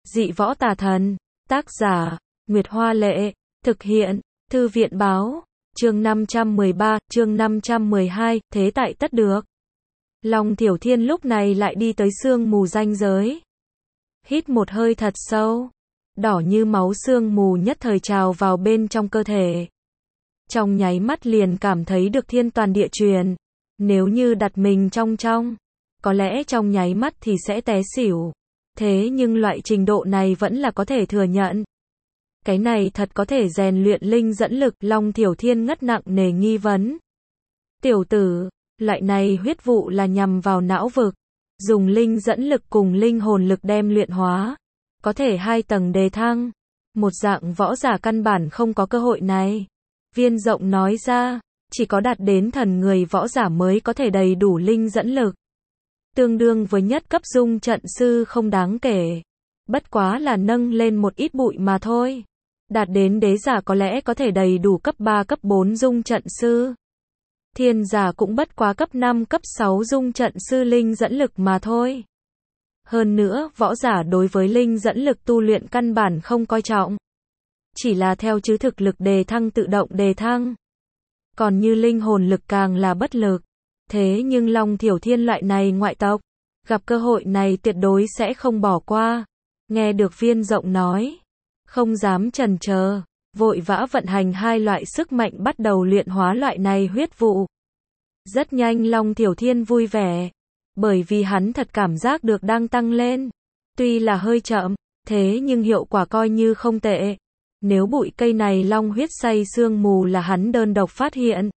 Dị võ tà thần. Tác giả, Nguyệt Hoa Lệ. Thực hiện, Thư viện Báo. Chương 513, chương 512, thế tại tất được. Long Tiểu Thiên lúc này lại đi tới sương mù ranh giới. Hít một hơi thật sâu. Đỏ như máu sương mù nhất thời trào vào bên trong cơ thể. Trong nháy mắt liền cảm thấy được thiên toàn địa chuyển. Nếu như đặt mình trong, có lẽ trong nháy mắt thì sẽ té xỉu. Thế nhưng loại trình độ này vẫn là có thể thừa nhận. Cái này thật có thể rèn luyện linh dẫn lực. Long Tiểu Thiên ngất nặng nề nghi vấn. Tiểu tử, loại này huyết vụ là nhằm vào não vực. Dùng linh dẫn lực cùng linh hồn lực đem luyện hóa. Có thể 2 tầng đề thăng. Một dạng võ giả căn bản không có cơ hội này. Viên Rộng nói ra, chỉ có đạt đến thần người võ giả mới có thể đầy đủ linh dẫn lực. Tương đương với nhất cấp dung trận sư không đáng kể. Bất quá là nâng lên một ít bụi mà thôi. Đạt đến đế giả có lẽ có thể đầy đủ cấp 3 cấp 4 dung trận sư. Thiên giả cũng bất quá cấp 5 cấp 6 dung trận sư linh dẫn lực mà thôi. Hơn nữa, võ giả đối với linh dẫn lực tu luyện căn bản không coi trọng. Chỉ là theo chứ thực lực đề thăng tự động đề thăng. Còn như linh hồn lực càng là bất lực. Thế nhưng Long Tiểu Thiên loại này ngoại tộc, gặp cơ hội này tuyệt đối sẽ không bỏ qua. Nghe được Viên Rộng nói, không dám chần chờ, vội vã vận hành 2 loại sức mạnh bắt đầu luyện hóa loại này huyết vụ. Rất nhanh Long Tiểu Thiên vui vẻ, bởi vì hắn thật cảm giác được đang tăng lên. Tuy là hơi chậm, thế nhưng hiệu quả coi như không tệ. Nếu bụi cây này long huyết xay sương mù là hắn đơn độc phát hiện.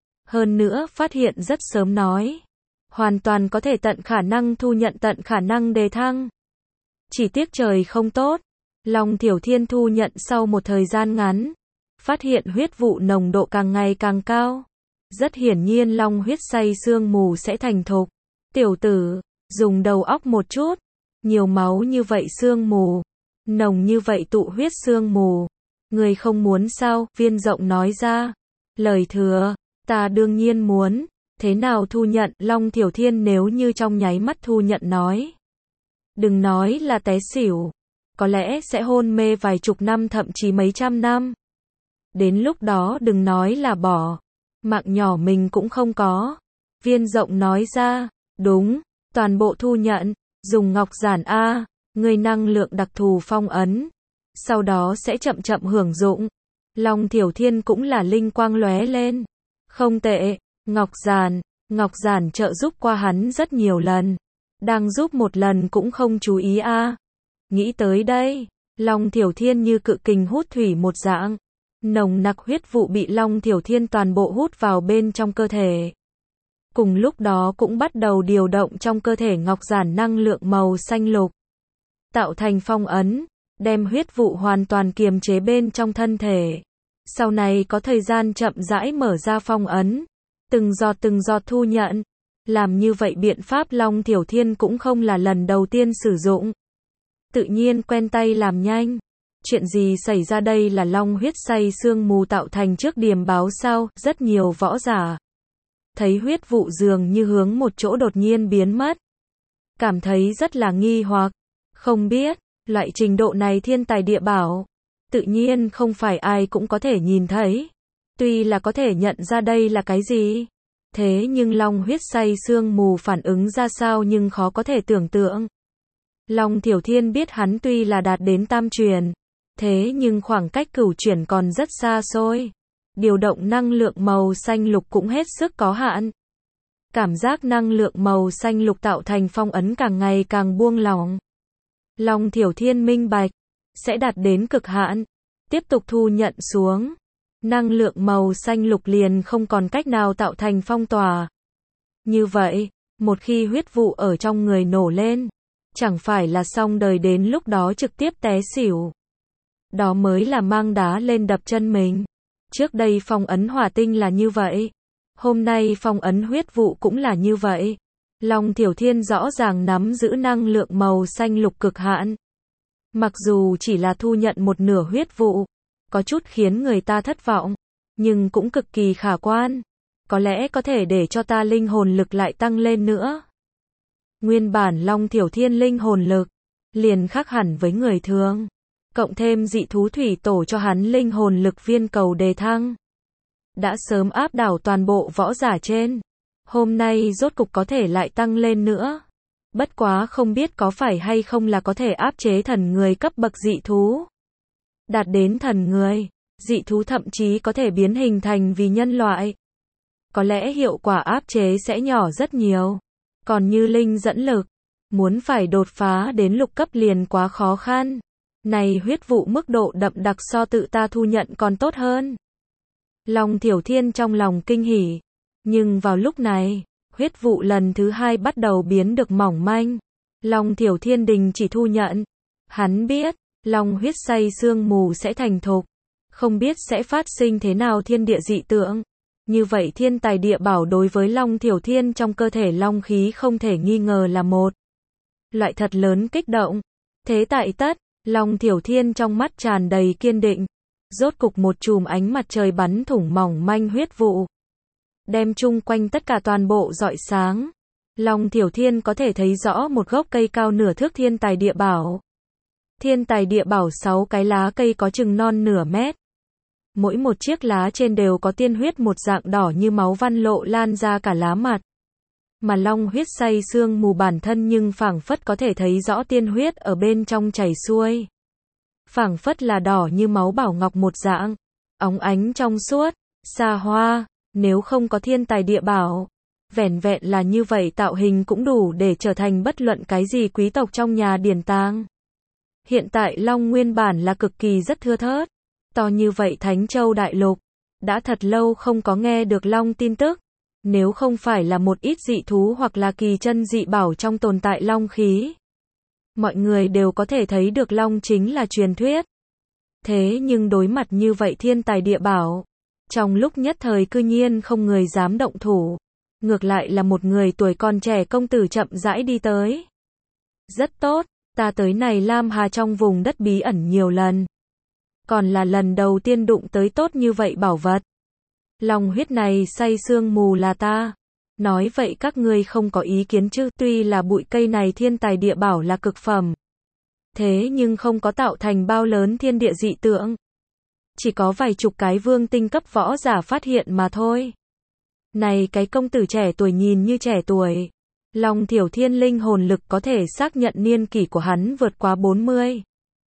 Hơn nữa phát hiện rất sớm nói. Hoàn toàn có thể tận khả năng thu nhận tận khả năng đề thăng. Chỉ tiếc trời không tốt. Long Tiểu Thiên thu nhận sau một thời gian ngắn. Phát hiện huyết vụ nồng độ càng ngày càng cao. Rất hiển nhiên long huyết xay sương mù sẽ thành thục. Tiểu tử, dùng đầu óc một chút. Nhiều máu như vậy sương mù. Nồng như vậy tụ huyết sương mù. Người không muốn sao? Viên Rộng nói ra. Lời thừa. Ta đương nhiên muốn. Thế nào thu nhận? Long Tiểu Thiên nếu như trong nháy mắt thu nhận nói. Đừng nói là té xỉu. Có lẽ sẽ hôn mê vài chục năm thậm chí mấy trăm năm. Đến lúc đó đừng nói là bỏ. Mạng nhỏ mình cũng không có. Viên Rộng nói ra. Đúng. Toàn bộ thu nhận. Dùng ngọc giản A. Người năng lượng đặc thù phong ấn. Sau đó sẽ chậm chậm hưởng dụng. Long Tiểu Thiên cũng là linh quang lóe lên. Không tệ, Ngọc Giản trợ giúp qua hắn rất nhiều lần. Đang giúp một lần cũng không chú ý a. Nghĩ tới đây, Long Tiểu Thiên như cự kình hút thủy một dạng. Nồng nặc huyết vụ bị Long Tiểu Thiên toàn bộ hút vào bên trong cơ thể. Cùng lúc đó cũng bắt đầu điều động trong cơ thể Ngọc Giản năng lượng màu xanh lục. Tạo thành phong ấn, đem huyết vụ hoàn toàn kiềm chế bên trong thân thể. Sau này có thời gian chậm rãi mở ra phong ấn, từng giọt thu nhận. Làm như vậy biện pháp Long Tiểu Thiên cũng không là lần đầu tiên sử dụng. Tự nhiên quen tay làm nhanh. Chuyện gì xảy ra đây là long huyết xay sương mù tạo thành trước điềm báo sao? Rất nhiều võ giả thấy huyết vụ dường như hướng một chỗ đột nhiên biến mất. Cảm thấy rất là nghi hoặc. Không biết, loại trình độ này thiên tài địa bảo. Tự nhiên không phải ai cũng có thể nhìn thấy. Tuy là có thể nhận ra đây là cái gì. Thế nhưng long huyết xay sương mù phản ứng ra sao nhưng khó có thể tưởng tượng. Long Tiểu Thiên biết hắn tuy là đạt đến tam truyền. Thế nhưng khoảng cách cửu chuyển còn rất xa xôi. Điều động năng lượng màu xanh lục cũng hết sức có hạn. Cảm giác năng lượng màu xanh lục tạo thành phong ấn càng ngày càng buông lỏng. Long Tiểu Thiên minh bạch. Sẽ đạt đến cực hạn. Tiếp tục thu nhận xuống. Năng lượng màu xanh lục liền không còn cách nào tạo thành phong tỏa. Như vậy, một khi huyết vụ ở trong người nổ lên, chẳng phải là xong đời đến lúc đó trực tiếp té xỉu. Đó mới là mang đá lên đập chân mình. Trước đây phong ấn hỏa tinh là như vậy. Hôm nay phong ấn huyết vụ cũng là như vậy. Long Tiểu Thiên rõ ràng nắm giữ năng lượng màu xanh lục cực hạn. Mặc dù chỉ là thu nhận một nửa huyết vụ, có chút khiến người ta thất vọng, nhưng cũng cực kỳ khả quan. Có lẽ có thể để cho ta linh hồn lực lại tăng lên nữa. Nguyên bản Long Tiểu Thiên linh hồn lực liền khác hẳn với người thường. Cộng thêm dị thú thủy tổ cho hắn linh hồn lực viên cầu đề thăng. Đã sớm áp đảo toàn bộ võ giả trên. Hôm nay rốt cục có thể lại tăng lên nữa. Bất quá không biết có phải hay không là có thể áp chế thần người cấp bậc dị thú. Đạt đến thần người, dị thú thậm chí có thể biến hình thành vì nhân loại. Có lẽ hiệu quả áp chế sẽ nhỏ rất nhiều. Còn như linh dẫn lực, muốn phải đột phá đến lục cấp liền quá khó khăn. Này huyết vụ mức độ đậm đặc so tự ta thu nhận còn tốt hơn. Long Thiểu Thiên trong lòng kinh hỉ. Nhưng vào lúc này, huyết vụ lần thứ 2 bắt đầu biến được mỏng manh. Long Thiểu Thiên đình chỉ thu nhận. Hắn biết, long huyết xay sương mù sẽ thành thục. Không biết sẽ phát sinh thế nào thiên địa dị tượng. Như vậy thiên tài địa bảo đối với Long Thiểu Thiên trong cơ thể long khí không thể nghi ngờ là một loại thật lớn kích động. Thế tại tất, Long Thiểu Thiên trong mắt tràn đầy kiên định. Rốt cục một chùm ánh mặt trời bắn thủng mỏng manh huyết vụ. Đem chung quanh tất cả toàn bộ rọi sáng. Long Thiểu Thiên có thể thấy rõ một gốc cây cao nửa thước thiên tài địa bảo. Thiên tài địa bảo 6 cái lá cây có chừng non nửa mét. Mỗi một chiếc lá trên đều có tiên huyết một dạng đỏ như máu văn lộ lan ra cả lá mặt. Mà long huyết xay sương mù bản thân nhưng phảng phất có thể thấy rõ tiên huyết ở bên trong chảy xuôi. Phảng phất là đỏ như máu bảo ngọc một dạng, óng ánh trong suốt, xa hoa, nếu không có thiên tài địa bảo, vẻn vẹn là như vậy tạo hình cũng đủ để trở thành bất luận cái gì quý tộc trong nhà điển tàng. Hiện tại long nguyên bản là cực kỳ rất thưa thớt, to như vậy Thánh Châu Đại Lục, đã thật lâu không có nghe được long tin tức. Nếu không phải là một ít dị thú hoặc là kỳ chân dị bảo trong tồn tại long khí, mọi người đều có thể thấy được long chính là truyền thuyết. Thế nhưng đối mặt như vậy thiên tài địa bảo, trong lúc nhất thời cư nhiên không người dám động thủ. Ngược lại là một người tuổi còn trẻ công tử chậm rãi đi tới. Rất tốt, ta tới này Lam Hà trong vùng đất bí ẩn nhiều lần. Còn là lần đầu tiên đụng tới tốt như vậy bảo vật. Long huyết này xay sương mù là ta. Nói vậy các ngươi không có ý kiến chứ, tuy là bụi cây này thiên tài địa bảo là cực phẩm. Thế nhưng không có tạo thành bao lớn thiên địa dị tượng. Chỉ có vài chục cái vương tinh cấp võ giả phát hiện mà thôi. Này cái công tử trẻ tuổi nhìn như trẻ tuổi. Long Thiểu Thiên linh hồn lực có thể xác nhận niên kỷ của hắn vượt quá 40.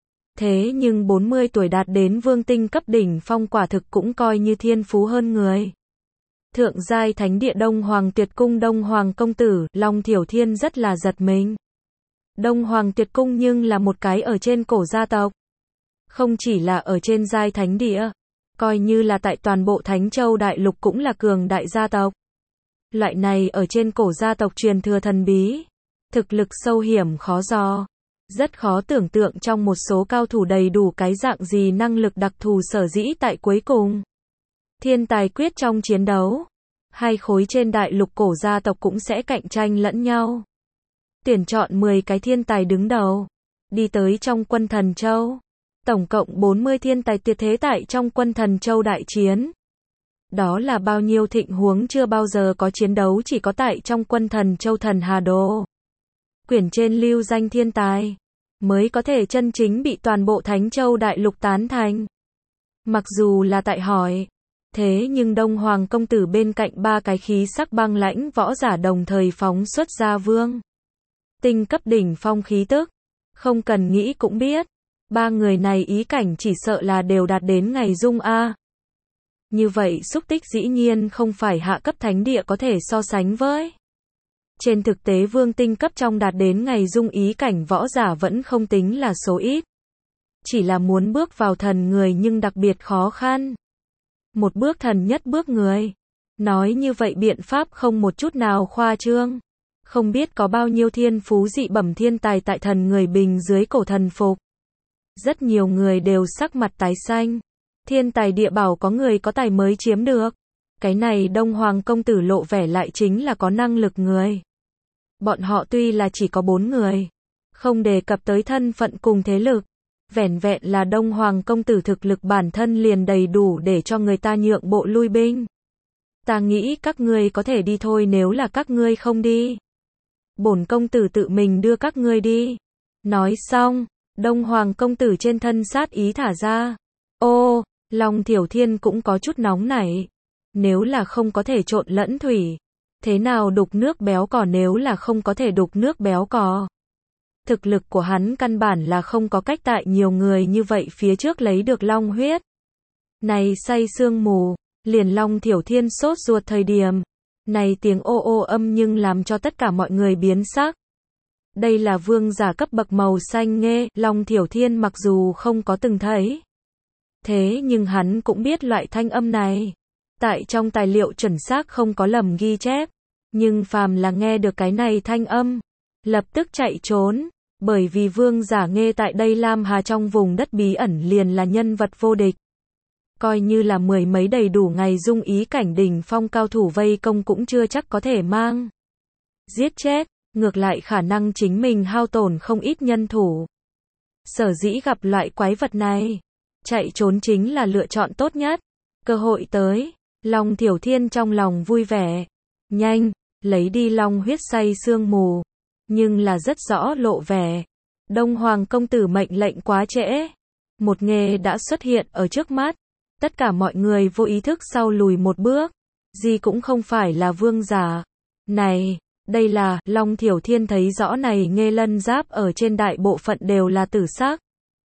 Thế nhưng 40 tuổi đạt đến vương tinh cấp đỉnh phong quả thực cũng coi như thiên phú hơn người. Thượng giai thánh địa Đông Hoàng Tuyệt Cung Đông Hoàng công tử, Long Thiểu Thiên rất là giật mình. Đông Hoàng Tuyệt Cung nhưng là một cái ở trên cổ gia tộc. Không chỉ là ở trên giai thánh địa, coi như là tại toàn bộ Thánh Châu Đại Lục cũng là cường đại gia tộc. Loại này ở trên cổ gia tộc truyền thừa thần bí, thực lực sâu hiểm khó dò. Rất khó tưởng tượng trong một số cao thủ đầy đủ cái dạng gì năng lực đặc thù sở dĩ tại cuối cùng. Thiên tài quyết trong chiến đấu. Hai khối trên đại lục cổ gia tộc cũng sẽ cạnh tranh lẫn nhau. Tuyển chọn 10 cái thiên tài đứng đầu. Đi tới trong quân thần châu. Tổng cộng 40 thiên tài tuyệt thế tại trong quân thần châu đại chiến. Đó là bao nhiêu thịnh huống chưa bao giờ có chiến đấu chỉ có tại trong quân thần châu thần Hà Đô. Quyển trên lưu danh thiên tài, mới có thể chân chính bị toàn bộ Thánh Châu Đại Lục tán thành. Mặc dù là tại hỏi, thế nhưng Đông Hoàng công tử bên cạnh ba cái khí sắc băng lãnh võ giả đồng thời phóng xuất ra vương tinh cấp đỉnh phong khí tức. Không cần nghĩ cũng biết, ba người này ý cảnh chỉ sợ là đều đạt đến ngày dung A. Như vậy xúc tích dĩ nhiên không phải hạ cấp thánh địa có thể so sánh với. Trên thực tế vương tinh cấp trong đạt đến ngày dung ý cảnh võ giả vẫn không tính là số ít. Chỉ là muốn bước vào thần người nhưng đặc biệt khó khăn. Một bước thần nhất bước người. Nói như vậy biện pháp không một chút nào khoa trương. Không biết có bao nhiêu thiên phú dị bẩm thiên tài tại thần người bình dưới cổ thần phục. Rất nhiều người đều sắc mặt tái xanh. Thiên tài địa bảo có người có tài mới chiếm được. Cái này Đông Hoàng công tử lộ vẻ lại chính là có năng lực người. Bọn họ tuy là chỉ có 4 người, không đề cập tới thân phận cùng thế lực. Vẻn vẹn là Đông Hoàng công tử thực lực bản thân liền đầy đủ để cho người ta nhượng bộ lui binh. Ta nghĩ các ngươi có thể đi thôi nếu là các ngươi không đi. Bổn công tử tự mình đưa các ngươi đi. Nói xong, Đông Hoàng công tử trên thân sát ý thả ra. Ô, Long Thiểu Thiên cũng có chút nóng nảy. Nếu là không có thể trộn lẫn thủy, thế nào đục nước béo cò, nếu là không có thể đục nước béo cò? Thực lực của hắn căn bản là không có cách tại nhiều người như vậy phía trước lấy được long huyết. Này say sương mù, liền Long Thiểu Thiên sốt ruột thời điểm. Này tiếng ô ô âm nhưng làm cho tất cả mọi người biến sắc. Đây là vương giả cấp bậc màu xanh nghê, Long Thiểu Thiên mặc dù không có từng thấy. Thế nhưng hắn cũng biết loại thanh âm này. Tại trong tài liệu chuẩn xác không có lầm ghi chép. Nhưng phàm là nghe được cái này thanh âm, lập tức chạy trốn. Bởi vì vương giả nghê tại đây Lam Hà trong vùng đất bí ẩn liền là nhân vật vô địch. Coi như là mười mấy đầy đủ ngày dung ý cảnh đỉnh phong cao thủ vây công cũng chưa chắc có thể mang giết chết, ngược lại khả năng chính mình hao tổn không ít nhân thủ. Sở dĩ gặp loại quái vật này, chạy trốn chính là lựa chọn tốt nhất. Cơ hội tới, Long Thiểu Thiên trong lòng vui vẻ. Nhanh, lấy đi long huyết say sương mù. Nhưng là rất rõ lộ vẻ. Đông Hoàng công tử mệnh lệnh quá trễ. Một nghề đã xuất hiện ở trước mắt. Tất cả mọi người vô ý thức sau lùi một bước. Gì cũng không phải là vương giả. Này, đây là, Long Thiểu Thiên thấy rõ này nghê lân giáp ở trên đại bộ phận đều là tử sắc.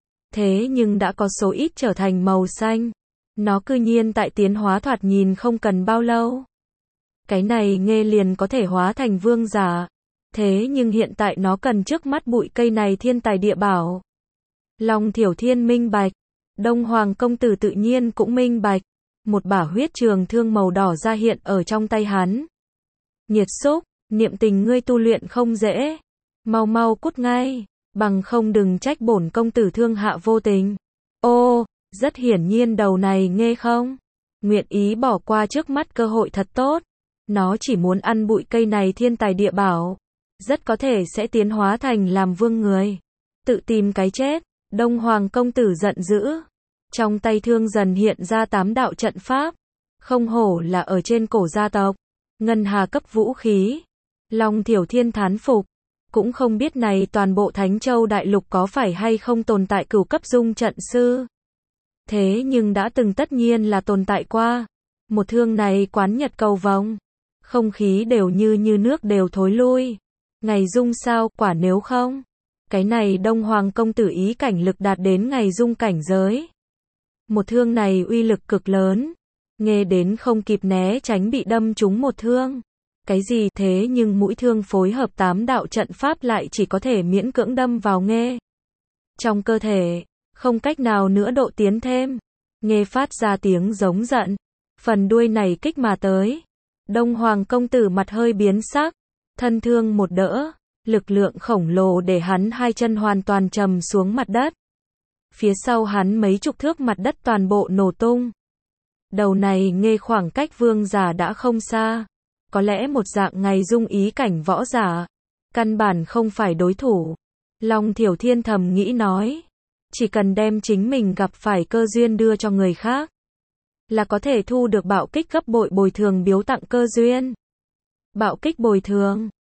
Thế nhưng đã có số ít trở thành màu xanh. Nó cư nhiên tại tiến hóa thoạt nhìn không cần bao lâu. Cái này nghê liền có thể hóa thành vương giả. Thế nhưng hiện tại nó cần trước mắt bụi cây này thiên tài địa bảo. Long Thiểu Thiên minh bạch. Đông Hoàng công tử tự nhiên cũng minh bạch. Một bả huyết trường thương màu đỏ ra hiện ở trong tay hắn. Nhiệt xúc, niệm tình ngươi tu luyện không dễ. Mau mau cút ngay. Bằng không đừng trách bổn công tử thương hạ vô tình. Ô, rất hiển nhiên đầu này nghê không nguyện ý bỏ qua trước mắt cơ hội thật tốt. Nó chỉ muốn ăn bụi cây này thiên tài địa bảo. Rất có thể sẽ tiến hóa thành làm vương người. Tự tìm cái chết. Đông Hoàng công tử giận dữ. Trong tay thương dần hiện ra 8 đạo trận pháp. Không hổ là ở trên cổ gia tộc. Ngân hà cấp vũ khí. Long Thiểu Thiên thán phục. Cũng không biết này toàn bộ Thánh Châu Đại Lục có phải hay không tồn tại cửu cấp dung trận sư. Thế nhưng đã từng tất nhiên là tồn tại qua. Một thương này quán nhật cầu vồng. Không khí đều như nước đều thối lui. Ngày dung sao, quả nếu không. Cái này Đông Hoàng công tử ý cảnh lực đạt đến ngày dung cảnh giới. Một thương này uy lực cực lớn. Nghe đến không kịp né tránh bị đâm trúng một thương. Cái gì thế nhưng mũi thương phối hợp 8 đạo trận pháp lại chỉ có thể miễn cưỡng đâm vào nghe. Trong cơ thể, không cách nào nữa độ tiến thêm. Nghe phát ra tiếng giống giận. Phần đuôi này kích mà tới. Đông Hoàng công tử mặt hơi biến sắc. Thân thương một đỡ. Lực lượng khổng lồ để hắn hai chân hoàn toàn trầm xuống mặt đất. Phía sau hắn mấy chục thước mặt đất toàn bộ nổ tung. Đầu này nghe khoảng cách vương giả đã không xa. Có lẽ một dạng ngày dung ý cảnh võ giả. Căn bản không phải đối thủ. Long Thiểu Thiên thầm nghĩ nói. Chỉ cần đem chính mình gặp phải cơ duyên đưa cho người khác. Là có thể thu được bạo kích gấp bội bồi thường biếu tặng cơ duyên. Bạo kích bồi thường.